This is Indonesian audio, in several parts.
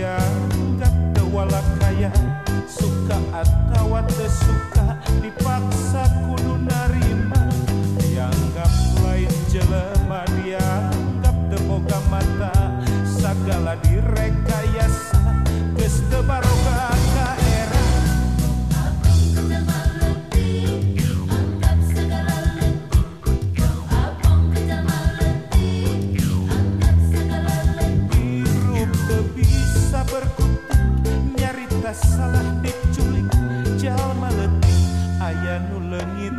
dianggap tewala kaya, suka atawa teu suka dipaksa kudu narima, dianggap lain jelema dianggap teu boga mata, sagala direkayasa geus teu baroga ka era. Salah diculik jalma leutik aya nu leungit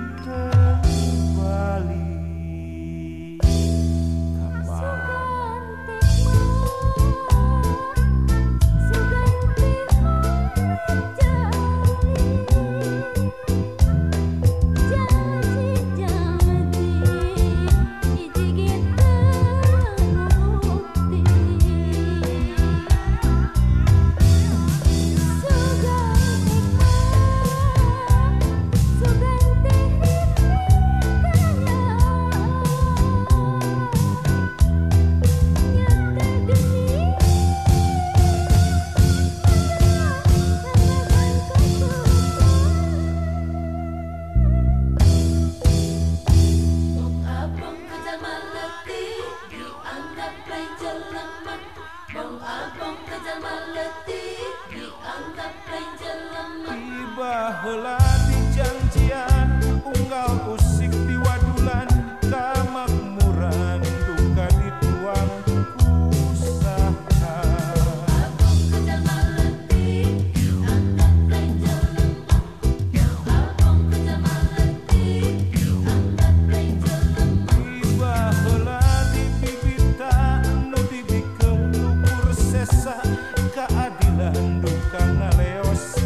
bali baheula di janjian unggal usik di wadulan kamakmuran duka dituang usaha baheula di bibita nu dibikeun ukur sesa keadilan duka ngaleos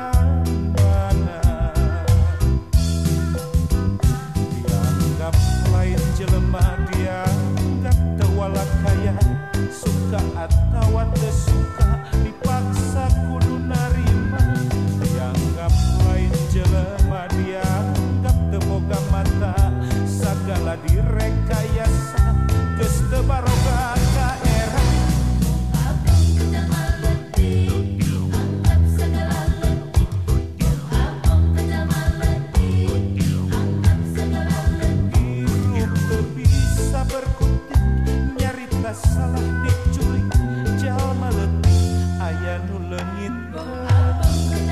jelema dianggap tewala kaya, suka atawa teu suka dipaksa kudu narima, dianggap lain jelema dianggap teu boga mata, sagala direkayasa geus teu baroga ka era. Salah diculik jalma leutik aya nu leungit